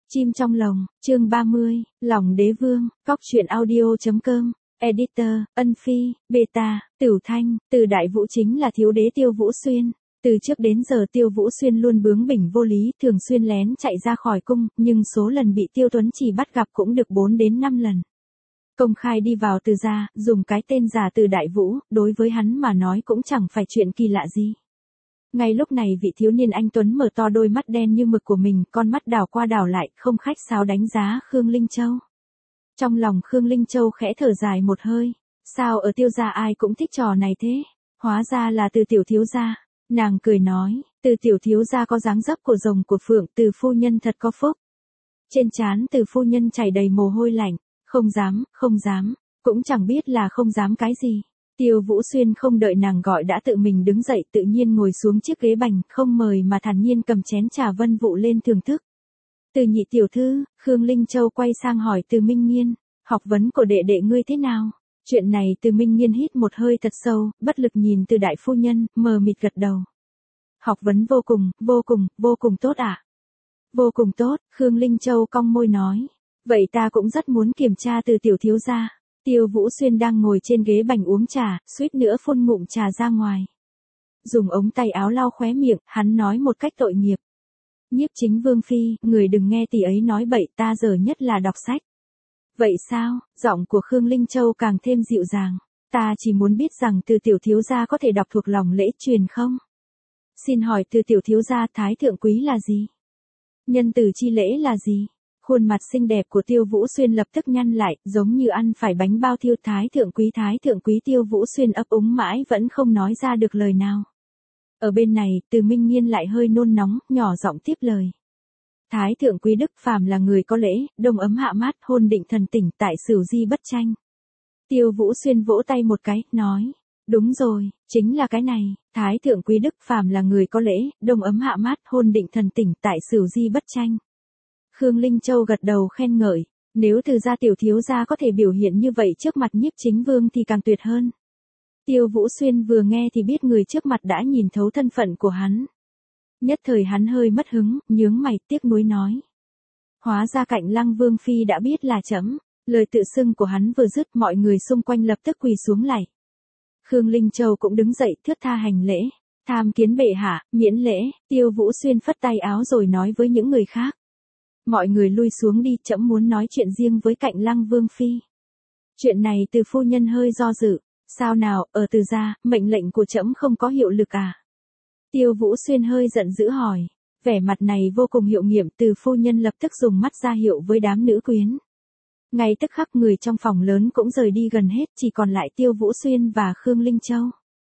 Chim trong lồng, chương 30, lòng đế vương, cóc truyện audio.com, editor, Ân Phi, Beta, Tửu Thanh, từ Đại Vũ chính là thiếu đế Tiêu Vũ Xuyên. Từ trước đến giờ Tiêu Vũ Xuyên luôn bướng bỉnh vô lý, thường xuyên lén chạy ra khỏi cung, nhưng số lần bị Tiêu Tuấn Chỉ bắt gặp cũng được 4 đến 5 lần. Công khai đi vào Từ gia, dùng cái tên giả Từ Đại Vũ, đối với hắn mà nói cũng chẳng phải chuyện kỳ lạ gì. Ngay lúc này vị thiếu niên anh tuấn mở to đôi mắt đen như mực của mình, con mắt đảo qua đảo lại, không khách sáo đánh giá Khương Linh Châu. Trong lòng Khương Linh Châu khẽ thở dài một hơi, sao ở Tiêu gia ai cũng thích trò này thế? Hóa ra là Từ tiểu thiếu gia. Nàng cười nói, Từ tiểu thiếu gia có dáng dấp của rồng của phượng, Từ phu nhân thật có phúc. Trên trán Từ phu nhân chảy đầy mồ hôi lạnh, không dám, cũng chẳng biết là không dám cái gì. Tiêu Vũ Xuyên không đợi nàng gọi đã tự mình đứng dậy, tự nhiên ngồi xuống chiếc ghế bành, không mời mà thản nhiên cầm chén trà vân vụ lên thưởng thức. Từ nhị tiểu thư, Khương Linh Châu quay sang hỏi Từ Minh Nghiên, học vấn của đệ đệ ngươi thế nào? Chuyện này Từ Minh Nghiên hít một hơi thật sâu, bất lực nhìn Từ đại phu nhân, mờ mịt gật đầu. Học vấn vô cùng tốt ạ. Vô cùng tốt, Khương Linh Châu cong môi nói. Vậy ta cũng rất muốn kiểm tra Từ tiểu thiếu gia. Tiêu Vũ Xuyên đang ngồi trên ghế bành uống trà, suýt nữa phun ngụm trà ra ngoài. Dùng ống tay áo lau khóe miệng, hắn nói một cách tội nghiệp. Nhiếp Chính Vương phi, người đừng nghe tỷ ấy nói bậy, ta giờ nhất là đọc sách. Vậy sao? Giọng của Khương Linh Châu càng thêm dịu dàng. Ta chỉ muốn biết rằng Từ tiểu thiếu gia có thể đọc thuộc lòng lễ truyền không? Xin hỏi Từ tiểu thiếu gia thái thượng quý là gì? Nhân tử chi lễ là gì? Khuôn mặt xinh đẹp của Tiêu Vũ Xuyên lập tức nhăn lại, giống như ăn phải bánh bao thiêu. Thái thượng quý. Tiêu Vũ Xuyên ấp úng mãi vẫn không nói ra được lời nào. Ở bên này, Từ Minh Nghiên lại hơi nôn nóng, nhỏ giọng tiếp lời. Thái thượng quý đức phàm là người có lễ, đông ấm hạ mát, hôn định thần tỉnh, tại sửu di bất tranh. Tiêu Vũ Xuyên vỗ tay một cái, nói. Đúng rồi, chính là cái này. Thái thượng quý đức phàm là người có lễ, đông ấm hạ mát, hôn định thần tỉnh, tại sửu di bất tranh. Khương Linh Châu gật đầu khen ngợi, nếu Từ gia tiểu thiếu gia có thể biểu hiện như vậy trước mặt Nhiếp Chính Vương thì càng tuyệt hơn. Tiêu Vũ Xuyên vừa nghe thì biết người trước mặt đã nhìn thấu thân phận của hắn. Nhất thời hắn hơi mất hứng, nhướng mày tiếc nuối nói. Hóa ra Cạnh Lăng Vương phi đã biết là trẫm. Lời tự xưng của hắn vừa dứt, mọi người xung quanh lập tức quỳ xuống lạy. Khương Linh Châu cũng đứng dậy thướt tha hành lễ, tham kiến bệ hạ, miễn lễ. Tiêu Vũ Xuyên phất tay áo rồi nói với những người khác. Mọi người lui xuống đi, trẫm muốn nói chuyện riêng với Cạnh Lăng Vương phi. Chuyện này Từ phu nhân hơi do dự, sao nào, ở Từ gia, mệnh lệnh của trẫm không có hiệu lực à? Tiêu Vũ Xuyên hơi giận dữ hỏi, vẻ mặt này vô cùng hiệu nghiệm. Từ phu nhân lập tức dùng mắt ra hiệu với đám nữ quyến. Ngay tức khắc người trong phòng lớn cũng rời đi gần hết, chỉ còn lại Tiêu Vũ Xuyên và Khương Linh Châu.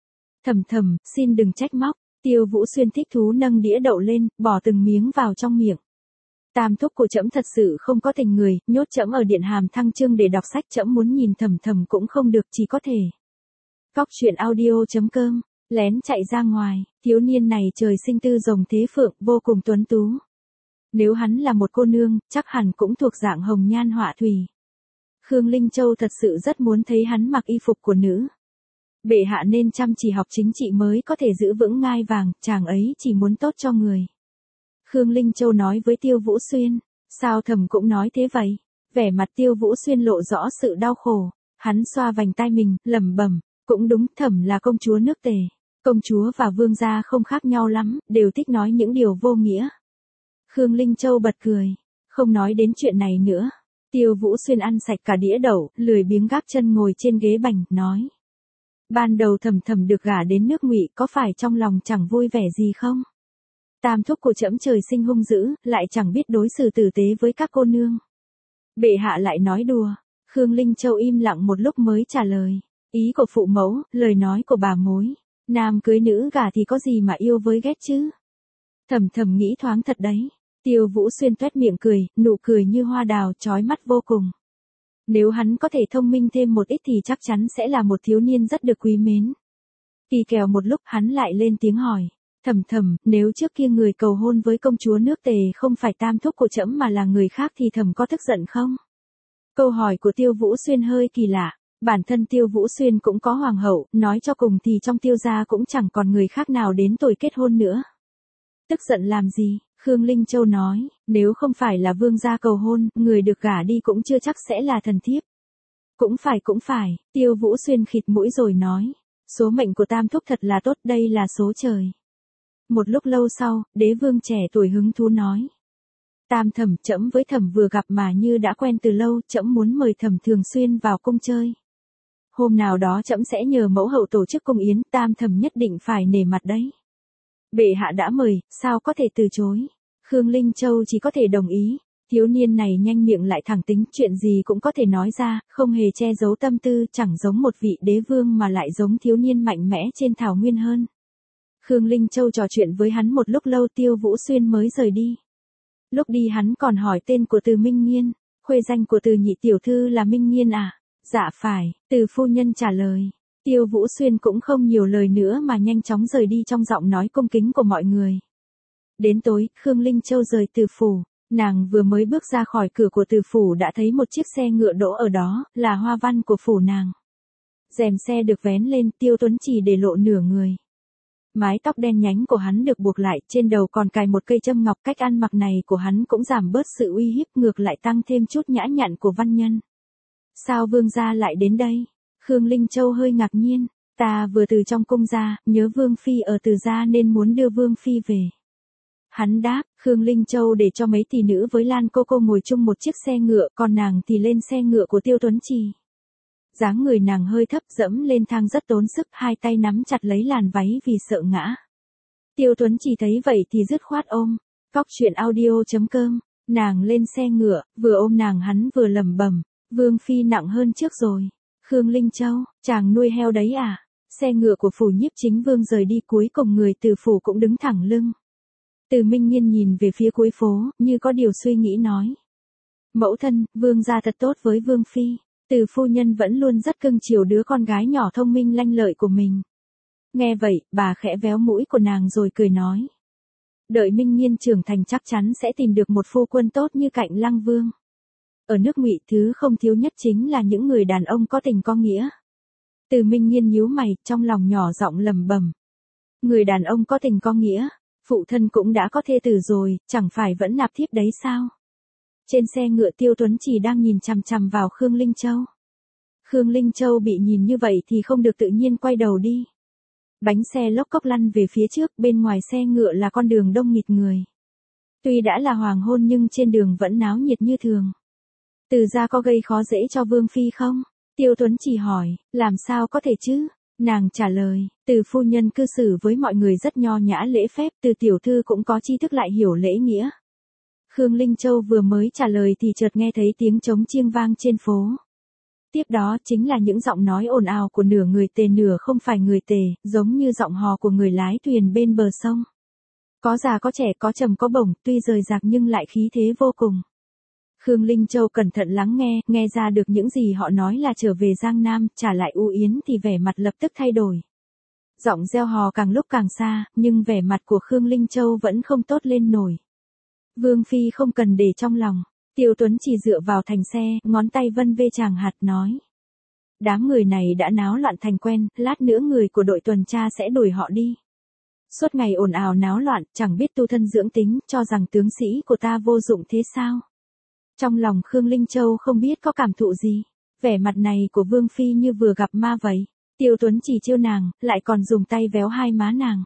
Thầm, xin đừng trách móc. Tiêu Vũ Xuyên thích thú nâng đĩa đậu lên, bỏ từng miếng vào trong miệng. Tam thúc của trẫm thật sự không có tình người, nhốt trẫm ở điện Hàm Thăng Trương để đọc sách, trẫm muốn nhìn Thầm cũng không được, chỉ có thể. Cóc truyện audio.com, lén chạy ra ngoài, thiếu niên này trời sinh tư rồng thế phượng, vô cùng tuấn tú. Nếu hắn là một cô nương, chắc hẳn cũng thuộc dạng hồng nhan họa thủy. Khương Linh Châu thật sự rất muốn thấy hắn mặc y phục của nữ. Bệ hạ nên chăm chỉ học chính trị mới có thể giữ vững ngai vàng, chàng ấy chỉ muốn tốt cho người. Khương Linh Châu nói với Tiêu Vũ Xuyên, sao Thầm cũng nói thế vậy? Vẻ mặt Tiêu Vũ Xuyên lộ rõ sự đau khổ, hắn xoa vành tai mình, lẩm bẩm, cũng đúng, Thầm là công chúa nước Tề. Công chúa và vương gia không khác nhau lắm, đều thích nói những điều vô nghĩa. Khương Linh Châu bật cười, không nói đến chuyện này nữa. Tiêu Vũ Xuyên ăn sạch cả đĩa đậu, lười biếng gác chân ngồi trên ghế bành, nói. Ban đầu Thầm được gả đến nước Ngụy, có phải trong lòng chẳng vui vẻ gì không? Tam thúc của trẫm trời sinh hung dữ, lại chẳng biết đối xử tử tế với các cô nương. Bệ hạ lại nói đùa. Khương Linh Châu im lặng một lúc mới trả lời. Ý của phụ mẫu, lời nói của bà mối. Nam cưới nữ gả thì có gì mà yêu với ghét chứ? Thầm nghĩ thoáng thật đấy. Tiêu Vũ Xuyên toét miệng cười, nụ cười như hoa đào, chói mắt vô cùng. Nếu hắn có thể thông minh thêm một ít thì chắc chắn sẽ là một thiếu niên rất được quý mến. Kỳ kèo một lúc hắn lại lên tiếng hỏi. Thầm, nếu trước kia người cầu hôn với công chúa nước Tề không phải tam thúc của trẫm mà là người khác thì Thầm có tức giận không? Câu hỏi của Tiêu Vũ Xuyên hơi kỳ lạ. Bản thân Tiêu Vũ Xuyên cũng có hoàng hậu, nói cho cùng thì trong Tiêu gia cũng chẳng còn người khác nào đến tuổi kết hôn nữa. Tức giận làm gì? Khương Linh Châu nói, nếu không phải là vương gia cầu hôn, người được gả đi cũng chưa chắc sẽ là thần thiếp. Cũng phải, Tiêu Vũ Xuyên khịt mũi rồi nói. Số mệnh của tam thúc thật là tốt, đây là số trời. Một lúc lâu sau, đế vương trẻ tuổi hứng thú nói. Tam thẩm, trẫm với thẩm vừa gặp mà như đã quen từ lâu, trẫm muốn mời thẩm thường xuyên vào cung chơi. Hôm nào đó trẫm sẽ nhờ mẫu hậu tổ chức cung yến, tam thẩm nhất định phải nể mặt đấy. Bệ hạ đã mời, sao có thể từ chối. Khương Linh Châu chỉ có thể đồng ý. Thiếu niên này nhanh miệng lại thẳng tính, chuyện gì cũng có thể nói ra, không hề che giấu tâm tư, chẳng giống một vị đế vương mà lại giống thiếu niên mạnh mẽ trên thảo nguyên hơn. Khương Linh Châu trò chuyện với hắn một lúc lâu, Tiêu Vũ Xuyên mới rời đi. Lúc đi hắn còn hỏi tên của Từ Minh Nghiên, khuê danh của Từ nhị tiểu thư là Minh Nghiên à? Dạ phải, Từ phu nhân trả lời. Tiêu Vũ Xuyên cũng không nhiều lời nữa mà nhanh chóng rời đi trong giọng nói cung kính của mọi người. Đến tối, Khương Linh Châu rời Từ phủ. Nàng vừa mới bước ra khỏi cửa của Từ phủ đã thấy một chiếc xe ngựa đỗ ở đó, là hoa văn của phủ nàng. Rèm xe được vén lên, Tiêu Tuấn Chỉ để lộ nửa người. Mái tóc đen nhánh của hắn được buộc lại, trên đầu còn cài một cây châm ngọc, cách ăn mặc này của hắn cũng giảm bớt sự uy hiếp, ngược lại tăng thêm chút nhã nhặn của văn nhân. Sao vương gia lại đến đây? Khương Linh Châu hơi ngạc nhiên, ta vừa từ trong cung ra, nhớ vương phi ở Từ gia nên muốn đưa vương phi về. Hắn đáp, Khương Linh Châu để cho mấy tỷ nữ với Lan cô ngồi chung một chiếc xe ngựa, còn nàng thì lên xe ngựa của Tiêu Tuấn Trì. Dáng người nàng hơi thấp, dẫm lên thang rất tốn sức, hai tay nắm chặt lấy làn váy vì sợ ngã. Tiêu Tuấn Trì thấy vậy thì dứt khoát ôm. Cóc truyện audio.com, nàng lên xe ngựa, vừa ôm nàng hắn vừa lẩm bẩm, vương phi nặng hơn trước rồi. Khương Linh Châu, chàng nuôi heo đấy à? Xe ngựa của phủ nhiếp chính vương rời đi, cuối cùng người Từ phủ cũng đứng thẳng lưng. Từ Minh Nghiên nhìn về phía cuối phố, như có điều suy nghĩ nói. Mẫu thân, vương gia thật tốt với vương phi. Từ phu nhân vẫn luôn rất cưng chiều đứa con gái nhỏ thông minh lanh lợi của mình. Nghe vậy, bà khẽ véo mũi của nàng rồi cười nói. Đợi Minh Nghiên trưởng thành chắc chắn sẽ tìm được một phu quân tốt như Cạnh Lăng Vương. Ở nước Ngụy thứ không thiếu nhất chính là những người đàn ông có tình có nghĩa. Từ Minh Nghiên nhíu mày, trong lòng nhỏ giọng lẩm bẩm. Người đàn ông có tình có nghĩa, phụ thân cũng đã có thê tử rồi, chẳng phải vẫn nạp thiếp đấy sao? Trên xe ngựa Tiêu Tuấn Chỉ đang nhìn chằm chằm vào Khương Linh Châu. Khương Linh Châu bị nhìn như vậy thì không được tự nhiên quay đầu đi. Bánh xe lốc cốc lăn về phía trước, bên ngoài xe ngựa là con đường đông nghịt người. Tuy đã là hoàng hôn nhưng trên đường vẫn náo nhiệt như thường. Từ gia có gây khó dễ cho vương phi không? Tiêu Tuấn Chỉ hỏi, làm sao có thể chứ? Nàng trả lời, Từ phu nhân cư xử với mọi người rất nho nhã lễ phép, Từ tiểu thư cũng có tri thức lại hiểu lễ nghĩa. Khương Linh Châu vừa mới trả lời thì chợt nghe thấy tiếng trống chiêng vang trên phố. Tiếp đó chính là những giọng nói ồn ào của nửa người Tề nửa không phải người Tề, giống như giọng hò của người lái thuyền bên bờ sông. Có già có trẻ, có trầm có bổng, tuy rời rạc nhưng lại khí thế vô cùng. Khương Linh Châu cẩn thận lắng nghe ra được những gì họ nói là trở về Giang Nam, trả lại U Yến thì vẻ mặt lập tức thay đổi. Giọng reo hò càng lúc càng xa, nhưng vẻ mặt của Khương Linh Châu vẫn không tốt lên nổi. Vương phi không cần để trong lòng. Tiêu Tuấn Chỉ dựa vào thành xe, ngón tay vân vê chàng hạt nói. Đám người này đã náo loạn thành quen, lát nữa người của đội tuần tra sẽ đuổi họ đi. Suốt ngày ồn ào náo loạn, chẳng biết tu thân dưỡng tính, cho rằng tướng sĩ của ta vô dụng thế sao? Trong lòng Khương Linh Châu không biết có cảm thụ gì. Vẻ mặt này của Vương phi như vừa gặp ma vậy. Tiêu Tuấn Chỉ trêu nàng, lại còn dùng tay véo hai má nàng.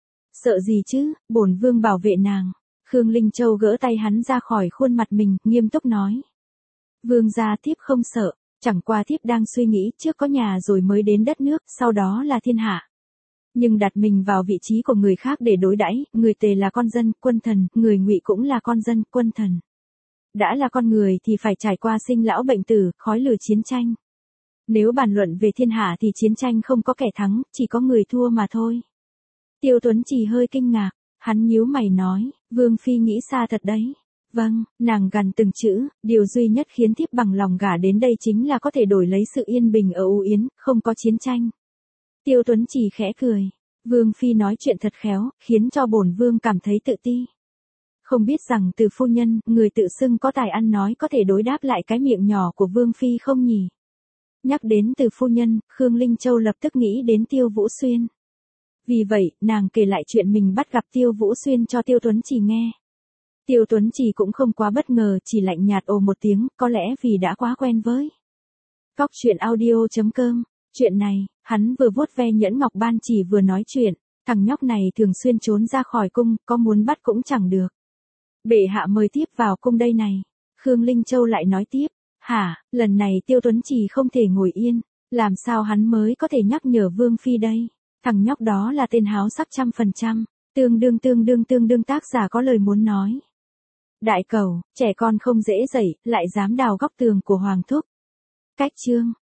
Sợ gì chứ, bổn vương bảo vệ nàng. Khương Linh Châu gỡ tay hắn ra khỏi khuôn mặt mình, nghiêm túc nói. Vương gia thiếp không sợ, chẳng qua thiếp đang suy nghĩ trước có nhà rồi mới đến đất nước, sau đó là thiên hạ. Nhưng đặt mình vào vị trí của người khác để đối đãi, người Tề là con dân, quân thần, người Ngụy cũng là con dân, quân thần. Đã là con người thì phải trải qua sinh lão bệnh tử, khói lửa chiến tranh. Nếu bàn luận về thiên hạ thì chiến tranh không có kẻ thắng, chỉ có người thua mà thôi. Tiêu Tuấn Chỉ hơi kinh ngạc. Hắn nhíu mày nói, Vương phi nghĩ xa thật đấy. Vâng, nàng gằn từng chữ, điều duy nhất khiến thiếp bằng lòng gả đến đây chính là có thể đổi lấy sự yên bình ở U Yến, không có chiến tranh. Tiêu Tuấn Chỉ khẽ cười. Vương phi nói chuyện thật khéo, khiến cho bổn vương cảm thấy tự ti. Không biết rằng Từ phu nhân, người tự xưng có tài ăn nói có thể đối đáp lại cái miệng nhỏ của Vương phi không nhỉ? Nhắc đến Từ phu nhân, Khương Linh Châu lập tức nghĩ đến Tiêu Vũ Xuyên. Vì vậy, nàng kể lại chuyện mình bắt gặp Tiêu Vũ Xuyên cho Tiêu Tuấn Chỉ nghe. Tiêu Tuấn Trì cũng không quá bất ngờ, chỉ lạnh nhạt ồ một tiếng, có lẽ vì đã quá quen với. Cóc truyện audio.com. Chuyện này, hắn vừa vuốt ve nhẫn ngọc ban chỉ vừa nói chuyện, thằng nhóc này thường xuyên trốn ra khỏi cung, có muốn bắt cũng chẳng được. Bệ hạ mời tiếp vào cung đây này. Khương Linh Châu lại nói tiếp. Hả, lần này Tiêu Tuấn Trì không thể ngồi yên, làm sao hắn mới có thể nhắc nhở Vương Phi đây? Thằng nhóc đó là tên háo sắc 100%, tương đương tác giả có lời muốn nói. Đại cầu, trẻ con không dễ dậy, lại dám đào góc tường của Hoàng thúc. Cách chương